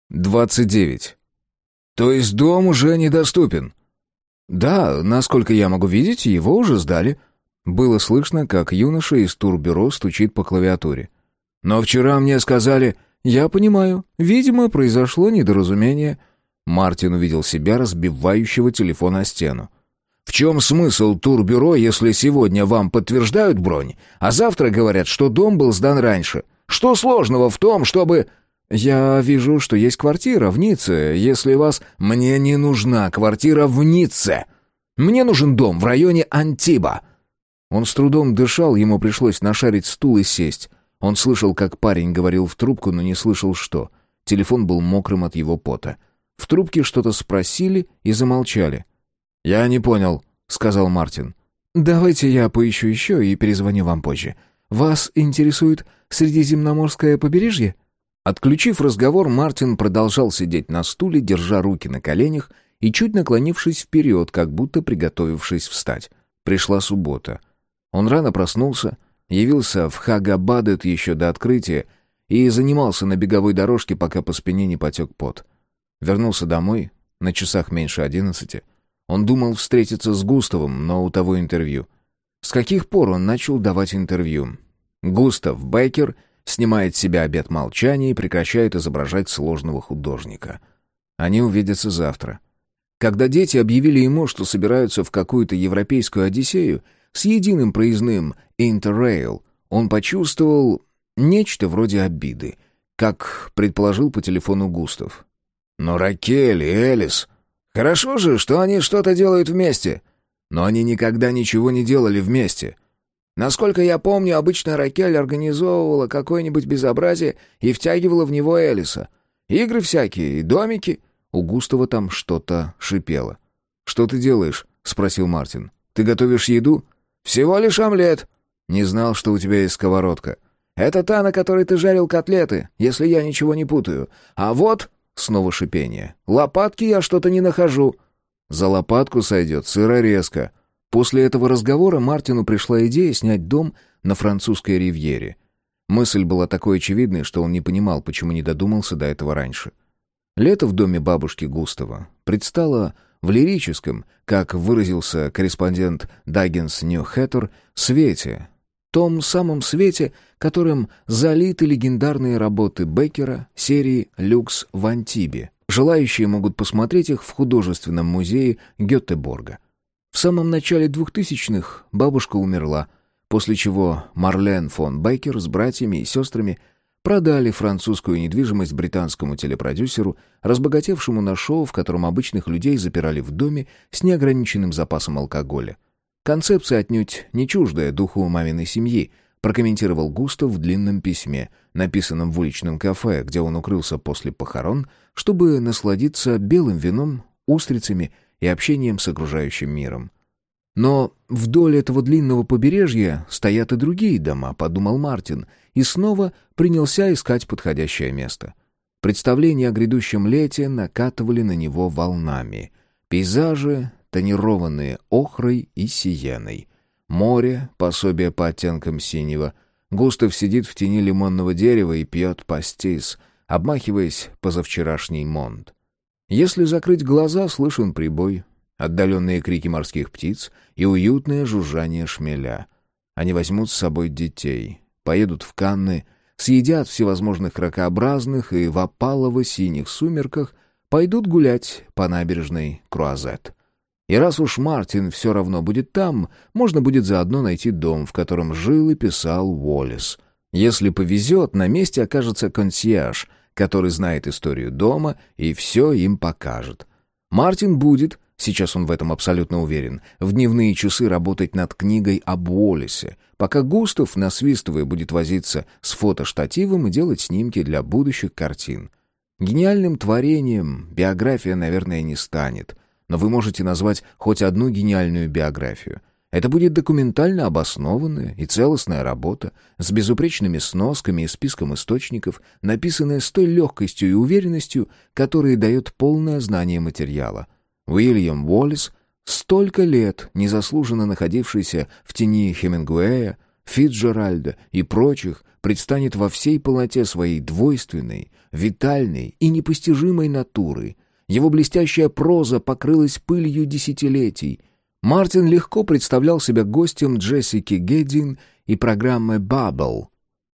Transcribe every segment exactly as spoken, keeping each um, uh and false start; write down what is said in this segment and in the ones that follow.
двадцать девять. То есть дом уже недоступен? Да, насколько я могу видеть, его уже сдали. Было слышно, как юноша из турбюро стучит по клавиатуре. Но вчера мне сказали... Я понимаю, видимо, произошло недоразумение. Мартин увидел себя, разбивающего телефон о стену. В чем смысл турбюро, если сегодня вам подтверждают бронь, а завтра говорят, что дом был сдан раньше? Что сложного в том, чтобы... Я вижу, что есть квартира в Ницце, если вас... Мне не нужна квартира в Ницце. Мне нужен дом в районе Антиба. Он с трудом дышал, ему пришлось нашарить стул и сесть. Он слышал, как парень говорил в трубку, но не слышал, что. Телефон был мокрым от его пота. В трубке что-то спросили и замолчали. «Я не понял», — сказал Мартин. «Давайте я поищу еще и перезвоню вам позже. Вас интересует Средиземноморское побережье?» Отключив разговор, Мартин продолжал сидеть на стуле, держа руки на коленях и чуть наклонившись вперед, как будто приготовившись встать. Пришла суббота. Он рано проснулся, явился в Хагабадет еще до открытия и занимался на беговой дорожке, пока по спине не потек пот. Вернулся домой, на часах меньше одиннадцати. Он думал встретиться с Густавом, но у того интервью. С каких пор он начал давать интервью? Густав Беккер снимает с себя обет молчания и прекращает изображать сложного художника. Они увидятся завтра. Когда дети объявили ему, что собираются в какую-то европейскую одиссею с единым проездным «Интеррейл», он почувствовал нечто вроде обиды, как предположил по телефону Густав. «Но Ракель и Элис... Хорошо же, что они что-то делают вместе. Но они никогда ничего не делали вместе. Насколько я помню, обычно Ракель организовывала какое-нибудь безобразие и втягивала в него Элиса. Игры всякие, и домики». У Густава там что-то шипело. «Что ты делаешь?» — спросил Мартин. «Ты готовишь еду?» «Всего лишь омлет». «Не знал, что у тебя есть сковородка». «Это та, на которой ты жарил котлеты, если я ничего не путаю. А вот...» Снова шипение. «Лопатки я что-то не нахожу». «За лопатку сойдет сырорезка». После этого разговора Мартину пришла идея снять дом на французской ривьере. Мысль была такой очевидной, что он не понимал, почему не додумался до этого раньше. Лето в доме бабушки Густава предстало в лирическом, как выразился корреспондент Даггинс Нью-Хэттер, свете. Том самом свете, которым залиты легендарные работы Беккера серии «Люкс в Антибе». Желающие могут посмотреть их в художественном музее Гетеборга. В самом начале двухтысячных бабушка умерла, после чего Марлен фон Беккер с братьями и сестрами продали французскую недвижимость британскому телепродюсеру, разбогатевшему на шоу, в котором обычных людей запирали в доме с неограниченным запасом алкоголя. Концепция отнюдь не чуждая духу маминой семьи, прокомментировал Густав в длинном письме, написанном в уличном кафе, где он укрылся после похорон, чтобы насладиться белым вином, устрицами и общением с окружающим миром. Но вдоль этого длинного побережья стоят и другие дома, подумал Мартин, и снова принялся искать подходящее место. Представления о грядущем лете накатывали на него волнами. Пейзажи, тонированные охрой и сиеной. Море, пособие по оттенкам синего. Густав сидит в тени лимонного дерева и пьет пастис, обмахиваясь позавчерашний монт. Если закрыть глаза, слышен прибой, отдаленные крики морских птиц и уютное жужжание шмеля. Они возьмут с собой детей, поедут в Канны, съедят всевозможных ракообразных и в опалово-синих сумерках пойдут гулять по набережной Круазет. И раз уж Мартин все равно будет там, можно будет заодно найти дом, в котором жил и писал Уоллес. Если повезет, на месте окажется консьерж, который знает историю дома и все им покажет. Мартин будет, сейчас он в этом абсолютно уверен, в дневные часы работать над книгой об Уоллесе, пока Густав, насвистывая, будет возиться с фотоштативом и делать снимки для будущих картин. Гениальным творением биография, наверное, не станет, но вы можете назвать хоть одну гениальную биографию. Это будет документально обоснованная и целостная работа с безупречными сносками и списком источников, написанная с той легкостью и уверенностью, которые дает полное знание материала. Уильям Уоллес, столько лет незаслуженно находившийся в тени Хемингуэя, Фицджеральда и прочих, предстанет во всей полноте своей двойственной, витальной и непостижимой натуры. Его блестящая проза покрылась пылью десятилетий. Мартин легко представлял себя гостем Джессики Гэддин и программы «Баббл».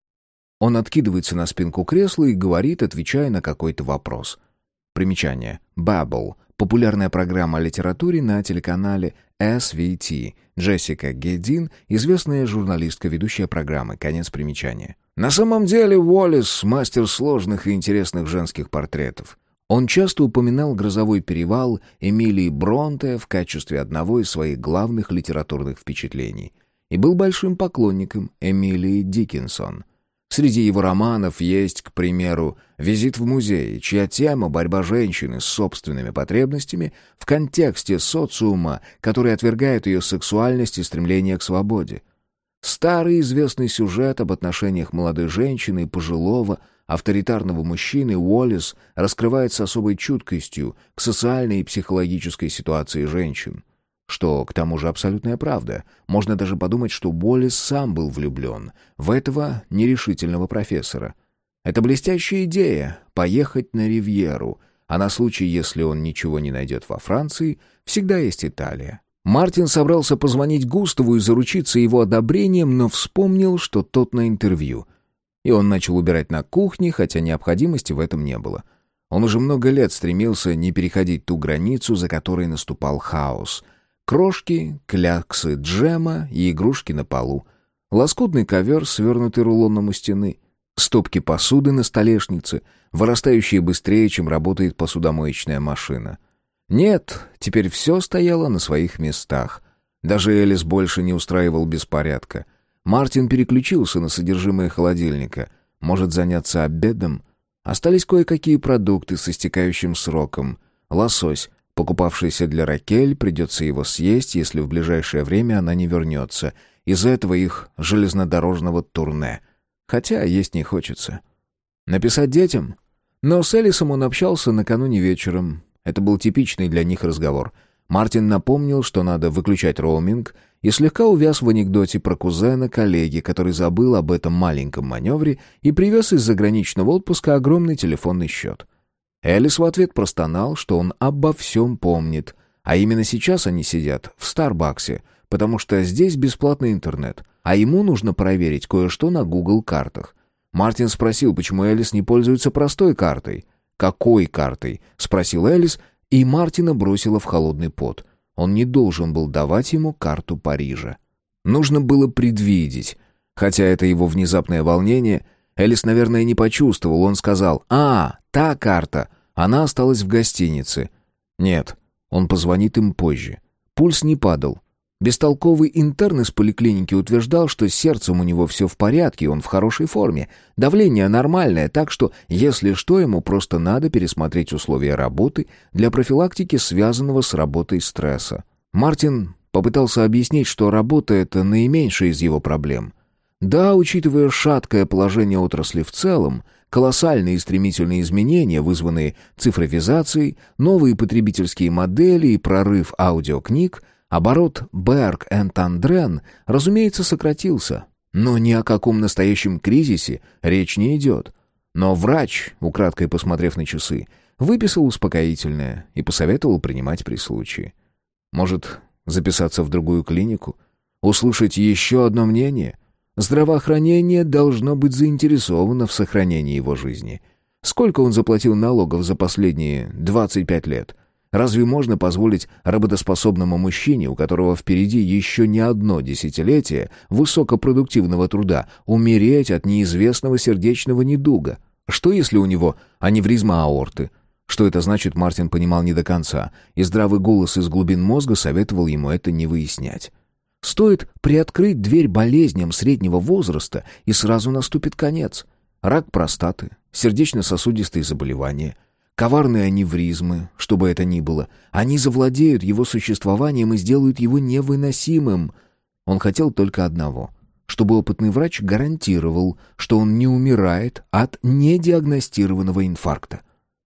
Он откидывается на спинку кресла и говорит, отвечая на какой-то вопрос. Примечание. «Баббл» — популярная программа о литературе на телеканале эс ви ти. Джессика Гэддин — известная журналистка, ведущая программы. Конец примечания. На самом деле Уоллес — мастер сложных и интересных женских портретов. Он часто упоминал «Грозовой перевал» Эмилии Бронте в качестве одного из своих главных литературных впечатлений и был большим поклонником Эмилии Диккенсон. Среди его романов есть, к примеру, «Визит в музей», чья тема — борьба женщины с собственными потребностями в контексте социума, который отвергает ее сексуальность и стремление к свободе. Старый известный сюжет об отношениях молодой женщины и пожилого, авторитарного мужчины Уоллес раскрывает с особой чуткостью к социальной и психологической ситуации женщин. Что, к тому же, абсолютная правда. Можно даже подумать, что Уоллес сам был влюблен в этого нерешительного профессора. Это блестящая идея — поехать на Ривьеру, а на случай, если он ничего не найдет во Франции, всегда есть Италия. Мартин собрался позвонить Густаву и заручиться его одобрением, но вспомнил, что тот на интервью. И он начал убирать на кухне, хотя необходимости в этом не было. Он уже много лет стремился не переходить ту границу, за которой наступал хаос. Крошки, кляксы джема и игрушки на полу. Лоскутный ковер, свернутый рулоном у стены. Стопки посуды на столешнице, вырастающие быстрее, чем работает посудомоечная машина. Нет, теперь все стояло на своих местах. Даже Элис больше не устраивал беспорядка. Мартин переключился на содержимое холодильника. Может заняться обедом? Остались кое-какие продукты с истекающим сроком. Лосось, покупавшийся для Ракель, придется его съесть, если в ближайшее время она не вернется. Из-за этого их железнодорожного турне. Хотя есть не хочется. Написать детям? Но с Элисом он общался накануне вечером. Это был типичный для них разговор. Мартин напомнил, что надо выключать роуминг, и слегка увяз в анекдоте про кузена коллеги, который забыл об этом маленьком маневре и привез из заграничного отпуска огромный телефонный счет. Элис в ответ простонал, что он обо всем помнит, а именно сейчас они сидят в Старбаксе, потому что здесь бесплатный интернет, а ему нужно проверить кое-что на Google картах. Мартин спросил, почему Элис не пользуется простой картой. «Какой картой?» — спросил Элис, и Мартина бросило в холодный пот. Он не должен был давать ему карту Парижа. Нужно было предвидеть. Хотя это его внезапное волнение Элис, наверное, не почувствовал. Он сказал: «А, та карта. Она осталась в гостинице». Нет, он позвонит им позже. Пульс не падал. Бестолковый интерн из поликлиники утверждал, что с сердцем у него все в порядке, он в хорошей форме. Давление нормальное, так что, если что, ему просто надо пересмотреть условия работы для профилактики связанного с работой стресса. Мартин попытался объяснить, что работа — это наименьшая из его проблем. Да, учитывая шаткое положение отрасли в целом, колоссальные и стремительные изменения, вызванные цифровизацией, новые потребительские модели и прорыв аудиокниг, оборот Берг энд Андрен, разумеется, сократился. Но ни о каком настоящем кризисе речь не идет. Но врач, украдкой посмотрев на часы, выписал успокоительное и посоветовал принимать при случае. Может, записаться в другую клинику? Услышать еще одно мнение? Здравоохранение должно быть заинтересовано в сохранении его жизни. Сколько он заплатил налогов за последние двадцать пять лет? Разве можно позволить работоспособному мужчине, у которого впереди еще не одно десятилетие высокопродуктивного труда, умереть от неизвестного сердечного недуга? Что если у него аневризма аорты? Что это значит, Мартин понимал не до конца, и здравый голос из глубин мозга советовал ему это не выяснять. Стоит приоткрыть дверь болезням среднего возраста, и сразу наступит конец. Рак простаты, сердечно-сосудистые заболевания, коварные аневризмы, что бы это ни было, они завладеют его существованием и сделают его невыносимым. Он хотел только одного — чтобы опытный врач гарантировал, что он не умирает от недиагностированного инфаркта.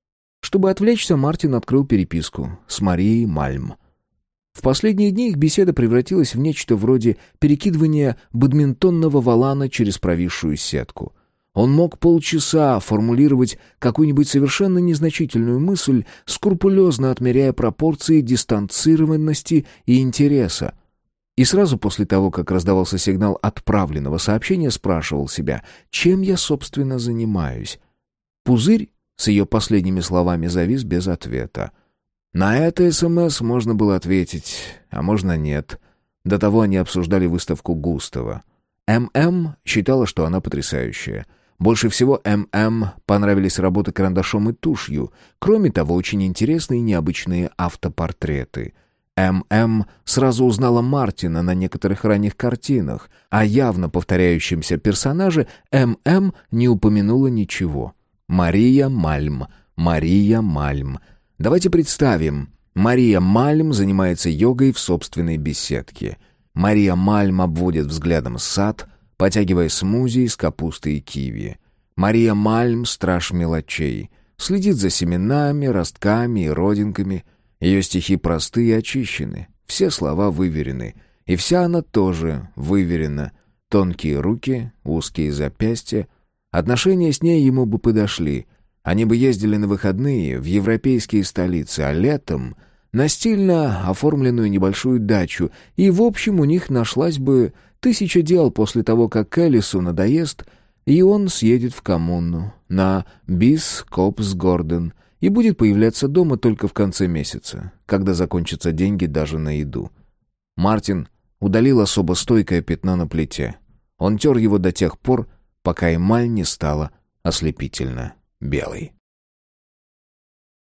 Чтобы отвлечься, Мартин открыл переписку с Марией Мальм. В последние дни их беседа превратилась в нечто вроде перекидывания бадминтонного валана через провисшую сетку. Он мог полчаса формулировать какую-нибудь совершенно незначительную мысль, скрупулезно отмеряя пропорции дистанцированности и интереса. И сразу после того, как раздавался сигнал отправленного сообщения, спрашивал себя, чем я, собственно, занимаюсь. Пузырь с ее последними словами завис без ответа. На это СМС можно было ответить, а можно нет. До того они обсуждали выставку Густава. ММ считала, что она потрясающая. Больше всего ММ понравились работы карандашом и тушью. Кроме того, очень интересные и необычные автопортреты. ММ сразу узнала Мартина на некоторых ранних картинах, а явно повторяющемся персонаже ММ не упомянула ничего. Мария Мальм, Мария Мальм. Давайте представим, Мария Мальм занимается йогой в собственной беседке. Мария Мальм обводит взглядом сад, потягивая смузи из капусты и киви. Мария Мальм — страж мелочей. Следит за семенами, ростками и родинками. Ее стихи просты и очищены. Все слова выверены. И вся она тоже выверена. Тонкие руки, узкие запястья. Отношения с ней ему бы подошли. Они бы ездили на выходные в европейские столицы, а летом — на стильно оформленную небольшую дачу, и, в общем, у них нашлась бы тысяча дел после того, как Элису надоест, и он съедет в коммуну на Бископсгорден и будет появляться дома только в конце месяца, когда закончатся деньги даже на еду. Мартин удалил особо стойкое пятно на плите. Он тер его до тех пор, пока эмаль не стала ослепительно белой.